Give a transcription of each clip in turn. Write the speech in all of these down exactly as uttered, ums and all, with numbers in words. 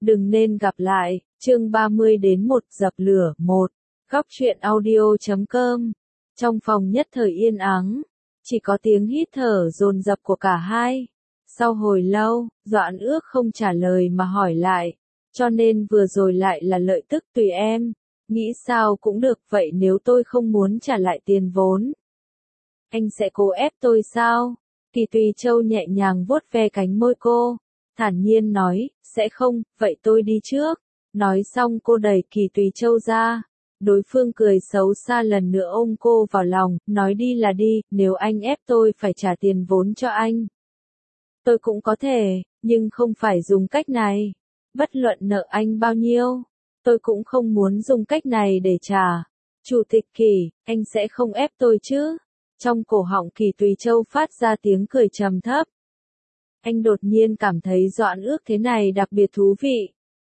Đừng nên gặp lại, chương ba mươi đến một dập lửa, một. Góc truyện audio chấm com. Trong phòng nhất thời yên ắng, chỉ có tiếng hít thở dồn dập của cả hai. Sau hồi lâu, Doãn Ước không trả lời mà hỏi lại, cho nên vừa rồi lại là lợi tức tùy em, nghĩ sao cũng được, vậy nếu tôi không muốn trả lại tiền vốn, anh sẽ cố ép tôi sao? Kỳ Tùy Châu nhẹ nhàng vuốt ve cánh môi cô, thản nhiên nói, sẽ không, vậy tôi đi trước. Nói xong cô đẩy Kỳ Tùy Châu ra, đối phương cười xấu xa lần nữa ôm cô vào lòng, nói đi là đi, nếu anh ép tôi phải trả tiền vốn cho anh, tôi cũng có thể, nhưng không phải dùng cách này. Bất luận nợ anh bao nhiêu, tôi cũng không muốn dùng cách này để trả. Chủ tịch Kỳ, anh sẽ không ép tôi chứ? Trong cổ họng Kỳ Tùy Châu phát ra tiếng cười trầm thấp. Anh đột nhiên cảm thấy Doãn Ước thế này đặc biệt thú vị.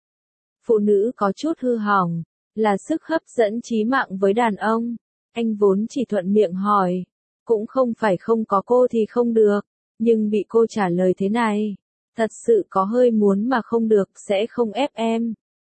Phụ nữ có chút hư hỏng, là sức hấp dẫn chí mạng với đàn ông. Anh vốn chỉ thuận miệng hỏi, cũng không phải không có cô thì không được, nhưng bị cô trả lời thế này, thật sự có hơi muốn mà không được, sẽ không ép em.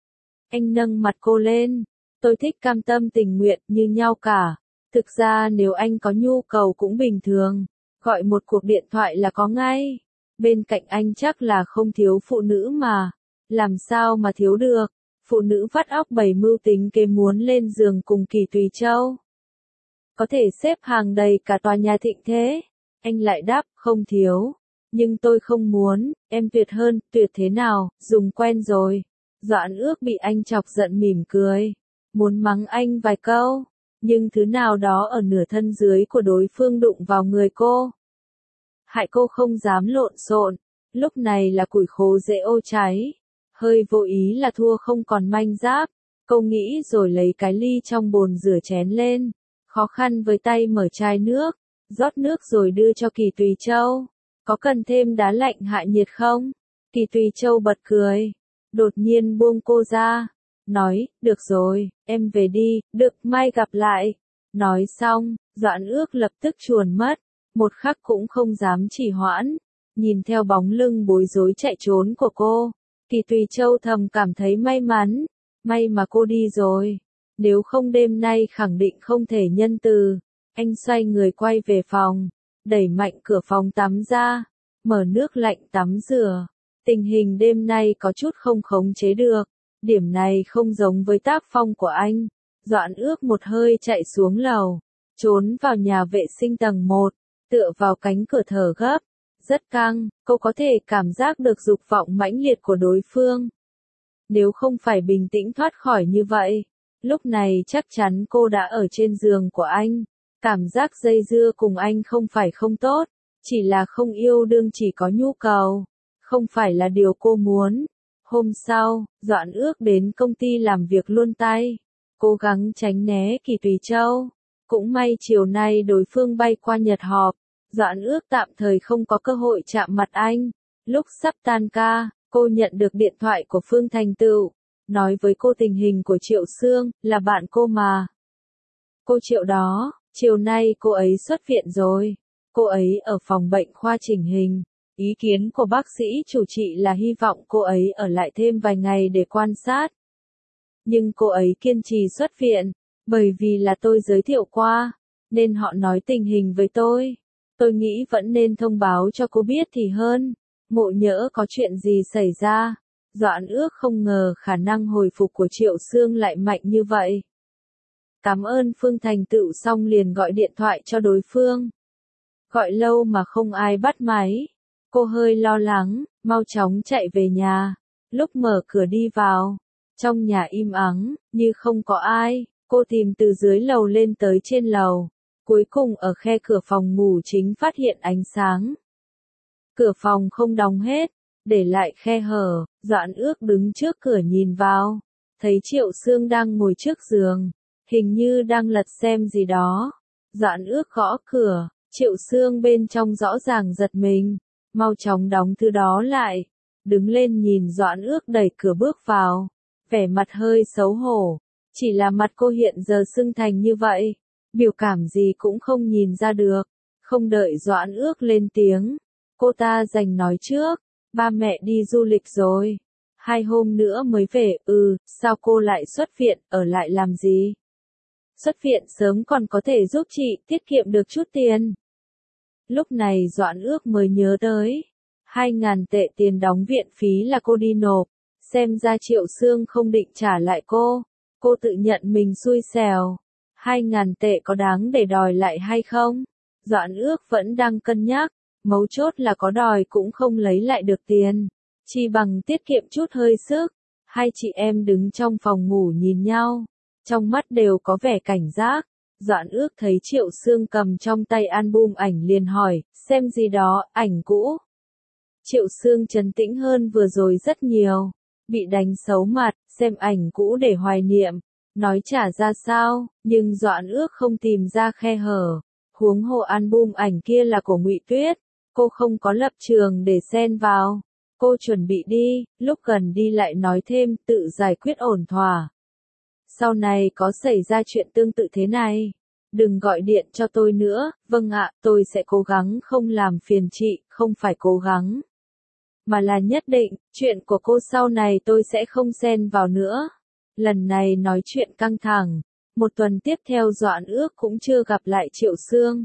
Anh nâng mặt cô lên, tôi thích cam tâm tình nguyện như nhau cả. Thực ra nếu anh có nhu cầu cũng bình thường, gọi một cuộc điện thoại là có ngay. Bên cạnh anh chắc là không thiếu phụ nữ mà, làm sao mà thiếu được, phụ nữ vắt óc bày mưu tính kế muốn lên giường cùng Kỳ Tùy Châu. Có thể xếp hàng đầy cả tòa nhà thịnh thế. Anh lại đáp, không thiếu, nhưng tôi không muốn, em tuyệt hơn, tuyệt thế nào, dùng quen rồi. Doãn Ước bị anh chọc giận mỉm cười, muốn mắng anh vài câu, nhưng thứ nào đó ở nửa thân dưới của đối phương đụng vào người cô, hại cô không dám lộn xộn. Lúc này là củi khô dễ ô cháy, hơi vô ý là thua không còn manh giáp. Cô nghĩ rồi lấy cái ly trong bồn rửa chén lên, khó khăn với tay mở chai nước, rót nước rồi đưa cho Kỳ Tùy Châu. Có cần thêm đá lạnh hạ nhiệt không? Kỳ Tùy Châu bật cười, đột nhiên buông cô ra, nói, được rồi, em về đi, được, mai gặp lại. Nói xong, Doãn Ước lập tức chuồn mất, một khắc cũng không dám trì hoãn. Nhìn theo bóng lưng bối rối chạy trốn của cô, Kỳ Tùy Châu thầm cảm thấy may mắn, may mà cô đi rồi, nếu không đêm nay khẳng định không thể nhân từ. Anh xoay người quay về phòng, đẩy mạnh cửa phòng tắm ra, mở nước lạnh tắm rửa. Tình hình đêm nay có chút không khống chế được, điểm này không giống với tác phong của anh. Doãn Ước một hơi chạy xuống lầu, trốn vào nhà vệ sinh tầng một, tựa vào cánh cửa thở gấp, rất căng, cô có thể cảm giác được dục vọng mãnh liệt của đối phương. Nếu không phải bình tĩnh thoát khỏi như vậy, lúc này chắc chắn cô đã ở trên giường của anh. Cảm giác dây dưa cùng anh không phải không tốt, chỉ là không yêu đương, chỉ có nhu cầu, không phải là điều cô muốn. Hôm sau, Doãn Ước đến công ty làm việc luôn tay, cố gắng tránh né Kỳ Tùy Châu. Cũng may chiều nay đối phương bay qua Nhật họp, Doãn Ước tạm thời không có cơ hội chạm mặt anh. Lúc sắp tan ca, cô nhận được điện thoại của Phương Thành Tựu, nói với cô tình hình của Triệu Sương, là bạn cô mà. Cô Triệu đó, chiều nay cô ấy xuất viện rồi, cô ấy ở phòng bệnh khoa chỉnh hình. Ý kiến của bác sĩ chủ trị là hy vọng cô ấy ở lại thêm vài ngày để quan sát. Nhưng cô ấy kiên trì xuất viện, bởi vì là tôi giới thiệu qua, nên họ nói tình hình với tôi. Tôi nghĩ vẫn nên thông báo cho cô biết thì hơn, ngộ nhỡ có chuyện gì xảy ra. Doãn Ước không ngờ khả năng hồi phục của Triệu Sương lại mạnh như vậy. Cảm ơn Phương Thành Tựu xong liền gọi điện thoại cho đối phương. Gọi lâu mà không ai bắt máy. Cô hơi lo lắng, mau chóng chạy về nhà. Lúc mở cửa đi vào, trong nhà im ắng, như không có ai. Cô tìm từ dưới lầu lên tới trên lầu. Cuối cùng ở khe cửa phòng ngủ chính phát hiện ánh sáng. Cửa phòng không đóng hết, để lại khe hở. Doãn Ước đứng trước cửa nhìn vào, thấy Triệu Sương đang ngồi trước giường, hình như đang lật xem gì đó. Doãn Ước gõ cửa, Triệu Sương bên trong rõ ràng giật mình, mau chóng đóng thứ đó lại, đứng lên nhìn Doãn Ước đẩy cửa bước vào, vẻ mặt hơi xấu hổ, chỉ là mặt cô hiện giờ sưng thành như vậy, biểu cảm gì cũng không nhìn ra được. Không đợi Doãn Ước lên tiếng, cô ta giành nói trước, ba mẹ đi du lịch rồi. Hai hôm nữa mới về, ừ, sao cô lại xuất viện, ở lại làm gì? Xuất viện sớm còn có thể giúp chị tiết kiệm được chút tiền. Lúc này Doãn Ước mới nhớ tới. Hai ngàn tệ tiền đóng viện phí là cô đi nộp. Xem ra Triệu Sương không định trả lại cô. Cô tự nhận mình xui xẻo. Hai ngàn tệ có đáng để đòi lại hay không? Doãn Ước vẫn đang cân nhắc. Mấu chốt là có đòi cũng không lấy lại được tiền. Chỉ bằng tiết kiệm chút hơi sức. Hai chị em đứng trong phòng ngủ nhìn nhau. Trong mắt đều có vẻ cảnh giác. Doãn Ước thấy Triệu Sương cầm trong tay album ảnh liền hỏi, xem gì đó, ảnh cũ. Triệu Sương trấn tĩnh hơn vừa rồi rất nhiều. Bị đánh xấu mặt, xem ảnh cũ để hoài niệm. Nói trả ra sao, nhưng Doãn Ước không tìm ra khe hở. Huống hồ album ảnh kia là của Ngụy Tuyết. Cô không có lập trường để xen vào. Cô chuẩn bị đi, lúc gần đi lại nói thêm, tự giải quyết ổn thỏa. Sau này có xảy ra chuyện tương tự thế này, đừng gọi điện cho tôi nữa. Vâng ạ, tôi sẽ cố gắng không làm phiền chị, không phải cố gắng, mà là nhất định, chuyện của cô sau này tôi sẽ không xen vào nữa. Lần này nói chuyện căng thẳng, một tuần tiếp theo Doãn Ước cũng chưa gặp lại Triệu Sương.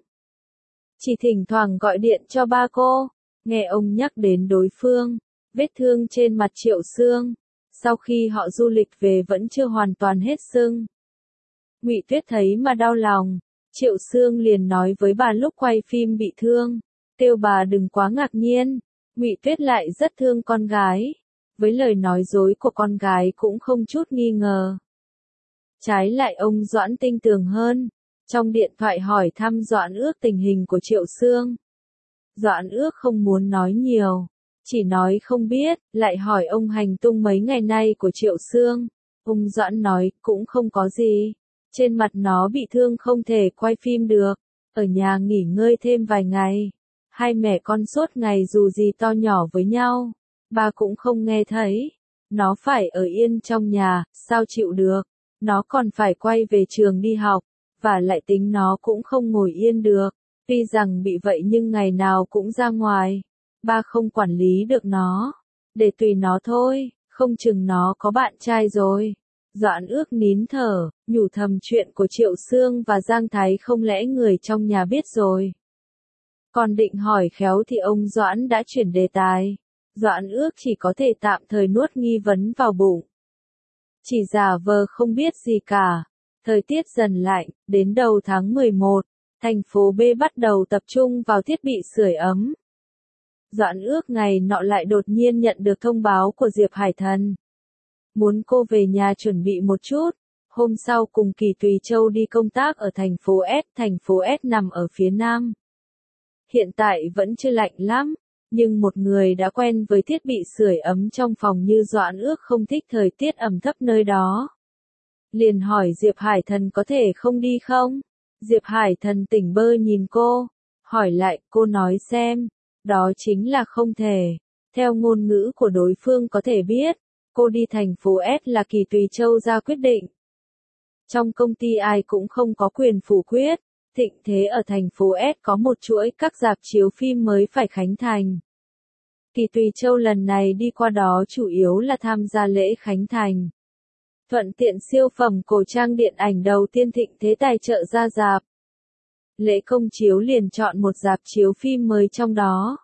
Chỉ thỉnh thoảng gọi điện cho ba cô, nghe ông nhắc đến đối phương, vết thương trên mặt Triệu Sương. Sau khi họ du lịch về vẫn chưa hoàn toàn hết sưng. Ngụy Tuyết thấy mà đau lòng, Triệu Sương liền nói với bà lúc quay phim bị thương, kêu bà đừng quá ngạc nhiên. Ngụy Tuyết lại rất thương con gái, với lời nói dối của con gái cũng không chút nghi ngờ. Trái lại ông Doãn tin tưởng hơn, trong điện thoại hỏi thăm Doãn Ước tình hình của Triệu Sương. Doãn Ước không muốn nói nhiều. Chỉ nói không biết, lại hỏi ông hành tung mấy ngày nay của Triệu Sương. Ông Doãn nói, cũng không có gì. Trên mặt nó bị thương không thể quay phim được. Ở nhà nghỉ ngơi thêm vài ngày. Hai mẹ con suốt ngày dù gì to nhỏ với nhau. Ba cũng không nghe thấy. Nó phải ở yên trong nhà, sao chịu được. Nó còn phải quay về trường đi học. Và lại tính nó cũng không ngồi yên được. Tuy rằng bị vậy nhưng ngày nào cũng ra ngoài. Ba không quản lý được nó. Để tùy nó thôi, không chừng nó có bạn trai rồi. Doãn Ước nín thở, nhủ thầm chuyện của Triệu Sương và Giang Thái không lẽ người trong nhà biết rồi. Còn định hỏi khéo thì ông Doãn đã chuyển đề tài. Doãn Ước chỉ có thể tạm thời nuốt nghi vấn vào bụng. Chỉ giả vờ không biết gì cả. Thời tiết dần lạnh, đến đầu tháng mười một, thành phố B bắt đầu tập trung vào thiết bị sưởi ấm. Doãn Ước ngày nọ lại đột nhiên nhận được thông báo của Diệp Hải Thần. Muốn cô về nhà chuẩn bị một chút. Hôm sau cùng Kỳ Tùy Châu đi công tác ở thành phố S. Thành phố S nằm ở phía nam. Hiện tại vẫn chưa lạnh lắm. Nhưng một người đã quen với thiết bị sưởi ấm trong phòng như Doãn Ước không thích thời tiết ẩm thấp nơi đó. Liền hỏi Diệp Hải Thần có thể không đi không? Diệp Hải Thần tỉnh bơ nhìn cô. Hỏi lại, cô nói xem. Đó chính là không thể. Theo ngôn ngữ của đối phương có thể biết, cô đi thành phố S là Kỳ Tùy Châu ra quyết định. Trong công ty ai cũng không có quyền phủ quyết. Thịnh thế ở thành phố S có một chuỗi các rạp chiếu phim mới phải khánh thành. Kỳ Tùy Châu lần này đi qua đó chủ yếu là tham gia lễ khánh thành. Thuận tiện siêu phẩm cổ trang điện ảnh đầu tiên Thịnh thế tài trợ ra rạp. Lễ công chiếu liền chọn một rạp chiếu phim mới trong đó.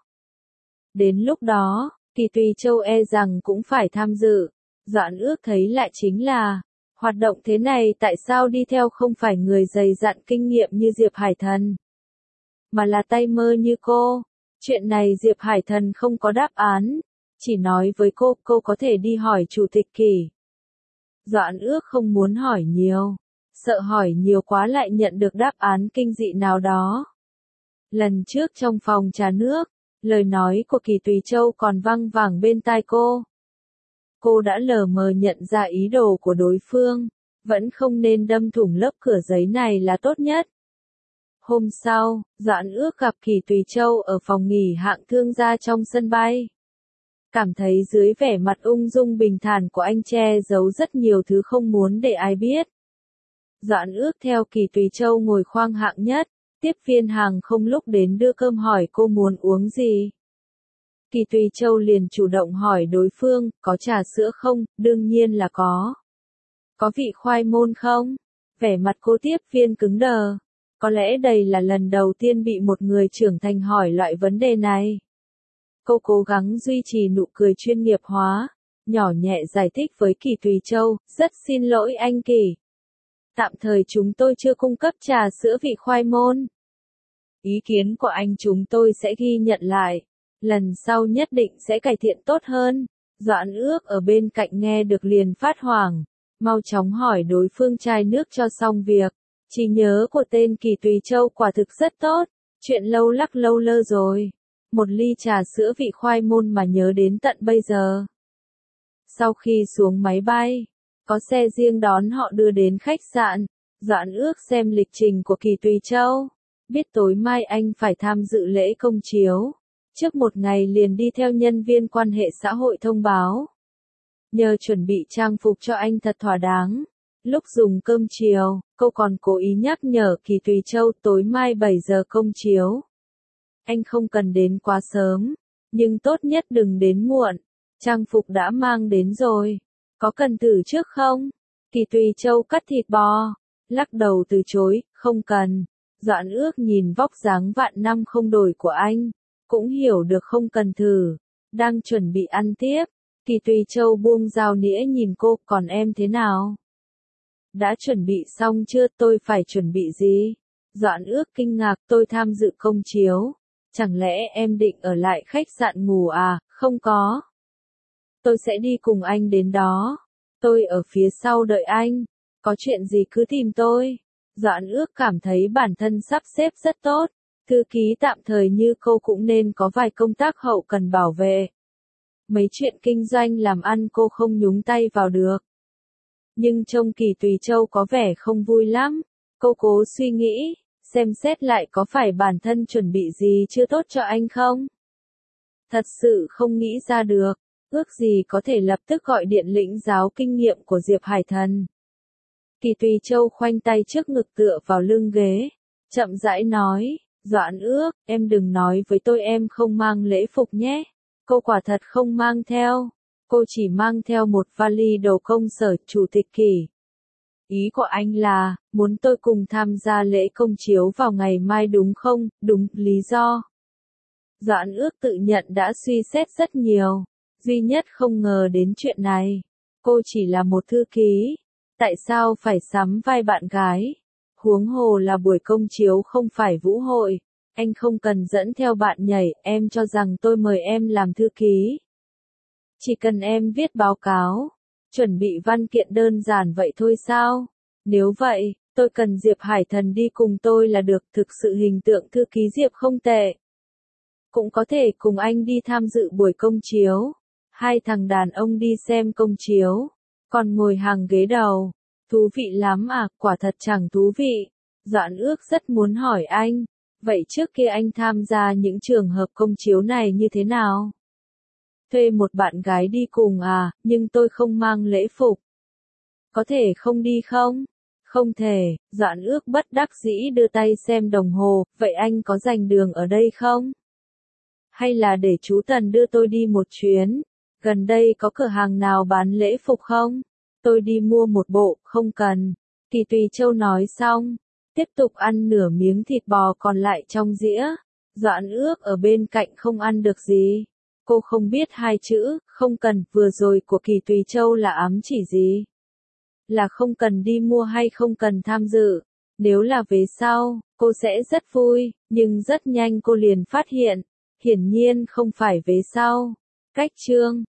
Đến lúc đó, Kỳ Tùy Châu e rằng cũng phải tham dự. Doãn Ước thấy lại chính là, hoạt động thế này tại sao đi theo không phải người dày dặn kinh nghiệm như Diệp Hải Thần, mà là tay mơ như cô. Chuyện này Diệp Hải Thần không có đáp án, chỉ nói với cô, cô có thể đi hỏi Chủ tịch Kỳ. Doãn Ước không muốn hỏi nhiều, sợ hỏi nhiều quá lại nhận được đáp án kinh dị nào đó. Lần trước trong phòng trà nước, lời nói của Kỳ Tùy Châu còn văng vẳng bên tai cô. Cô đã lờ mờ nhận ra ý đồ của đối phương, vẫn không nên đâm thủng lớp cửa giấy này là tốt nhất. Hôm sau, Doãn Ước gặp Kỳ Tùy Châu ở phòng nghỉ hạng thương gia trong sân bay. Cảm thấy dưới vẻ mặt ung dung bình thản của anh che giấu rất nhiều thứ không muốn để ai biết. Doãn Ước theo Kỳ Tùy Châu ngồi khoang hạng nhất, tiếp viên hàng không lúc đến đưa cơm hỏi cô muốn uống gì. Kỳ Tùy Châu liền chủ động hỏi đối phương, có trà sữa không? Đương nhiên là có. Có vị khoai môn không? Vẻ mặt cô tiếp viên cứng đờ. Có lẽ đây là lần đầu tiên bị một người trưởng thành hỏi loại vấn đề này. Cô cố gắng duy trì nụ cười chuyên nghiệp hóa, nhỏ nhẹ giải thích với Kỳ Tùy Châu, rất xin lỗi anh Kỳ. Tạm thời chúng tôi chưa cung cấp trà sữa vị khoai môn. Ý kiến của anh chúng tôi sẽ ghi nhận lại. Lần sau nhất định sẽ cải thiện tốt hơn. Doãn Ước ở bên cạnh nghe được liền phát hoảng. Mau chóng hỏi đối phương chai nước cho xong việc. Trí nhớ của tên Kỳ Tùy Châu quả thực rất tốt. Chuyện lâu lắc lâu lơ rồi. Một ly trà sữa vị khoai môn mà nhớ đến tận bây giờ. Sau khi xuống máy bay, có xe riêng đón họ đưa đến khách sạn. Doãn Ước xem lịch trình của Kỳ Tùy Châu. Biết tối mai anh phải tham dự lễ công chiếu. Trước một ngày liền đi theo nhân viên quan hệ xã hội thông báo. Nhờ chuẩn bị trang phục cho anh thật thỏa đáng. Lúc dùng cơm chiều, cô còn cố ý nhắc nhở Kỳ Tùy Châu tối mai bảy giờ công chiếu. Anh không cần đến quá sớm, nhưng tốt nhất đừng đến muộn. Trang phục đã mang đến rồi. Có cần thử trước không? Kỳ Tùy Châu cắt thịt bò. Lắc đầu từ chối, không cần. Doãn Ước nhìn vóc dáng vạn năm không đổi của anh. Cũng hiểu được không cần thử. Đang chuẩn bị ăn tiếp. Kỳ Tùy Châu buông dao nĩa nhìn cô, còn em thế nào? Đã chuẩn bị xong chưa? Tôi phải chuẩn bị gì? Doãn Ước kinh ngạc, tôi tham dự công chiếu. Chẳng lẽ em định ở lại khách sạn ngủ à? Không có. Tôi sẽ đi cùng anh đến đó. Tôi ở phía sau đợi anh. Có chuyện gì cứ tìm tôi. Doãn Ước cảm thấy bản thân sắp xếp rất tốt. Thư ký tạm thời như cô cũng nên có vài công tác hậu cần bảo vệ. Mấy chuyện kinh doanh làm ăn cô không nhúng tay vào được. Nhưng trông Kỳ Tùy Châu có vẻ không vui lắm. Cô cố suy nghĩ, xem xét lại có phải bản thân chuẩn bị gì chưa tốt cho anh không? Thật sự không nghĩ ra được. Ước gì có thể lập tức gọi điện lĩnh giáo kinh nghiệm của Diệp Hải Thần. Kỳ Tùy Châu khoanh tay trước ngực tựa vào lưng ghế. Chậm rãi nói, Doãn Ước, em đừng nói với tôi em không mang lễ phục nhé. Cô quả thật không mang theo. Cô chỉ mang theo một vali đồ công sở chủ tịch Kỳ. Ý của anh là, muốn tôi cùng tham gia lễ công chiếu vào ngày mai đúng không? Đúng, lý do. Doãn Ước tự nhận đã suy xét rất nhiều. Duy nhất không ngờ đến chuyện này. Cô chỉ là một thư ký. Tại sao phải sắm vai bạn gái? Huống hồ là buổi công chiếu không phải vũ hội. Anh không cần dẫn theo bạn nhảy, em cho rằng tôi mời em làm thư ký. Chỉ cần em viết báo cáo, chuẩn bị văn kiện đơn giản vậy thôi sao? Nếu vậy, tôi cần Diệp Hải Thần đi cùng tôi là được, thực sự hình tượng thư ký Diệp không tệ. Cũng có thể cùng anh đi tham dự buổi công chiếu. Hai thằng đàn ông đi xem công chiếu, còn ngồi hàng ghế đầu. Thú vị lắm à, quả thật chẳng thú vị. Doãn Ước rất muốn hỏi anh, vậy trước kia anh tham gia những trường hợp công chiếu này như thế nào? Thuê một bạn gái đi cùng à, nhưng tôi không mang lễ phục. Có thể không đi không? Không thể, Doãn Ước bất đắc dĩ đưa tay xem đồng hồ, vậy anh có dành đường ở đây không? Hay là để chú Tần đưa tôi đi một chuyến? Gần đây có cửa hàng nào bán lễ phục không? Tôi đi mua một bộ, không cần. Kỳ Tùy Châu nói xong, tiếp tục ăn nửa miếng thịt bò còn lại trong dĩa. Doãn Ước ở bên cạnh không ăn được gì. Cô không biết hai chữ, không cần, vừa rồi của Kỳ Tùy Châu là ám chỉ gì? Là không cần đi mua hay không cần tham dự? Nếu là về sau, cô sẽ rất vui, nhưng rất nhanh cô liền phát hiện, hiển nhiên không phải về sau. Cách chương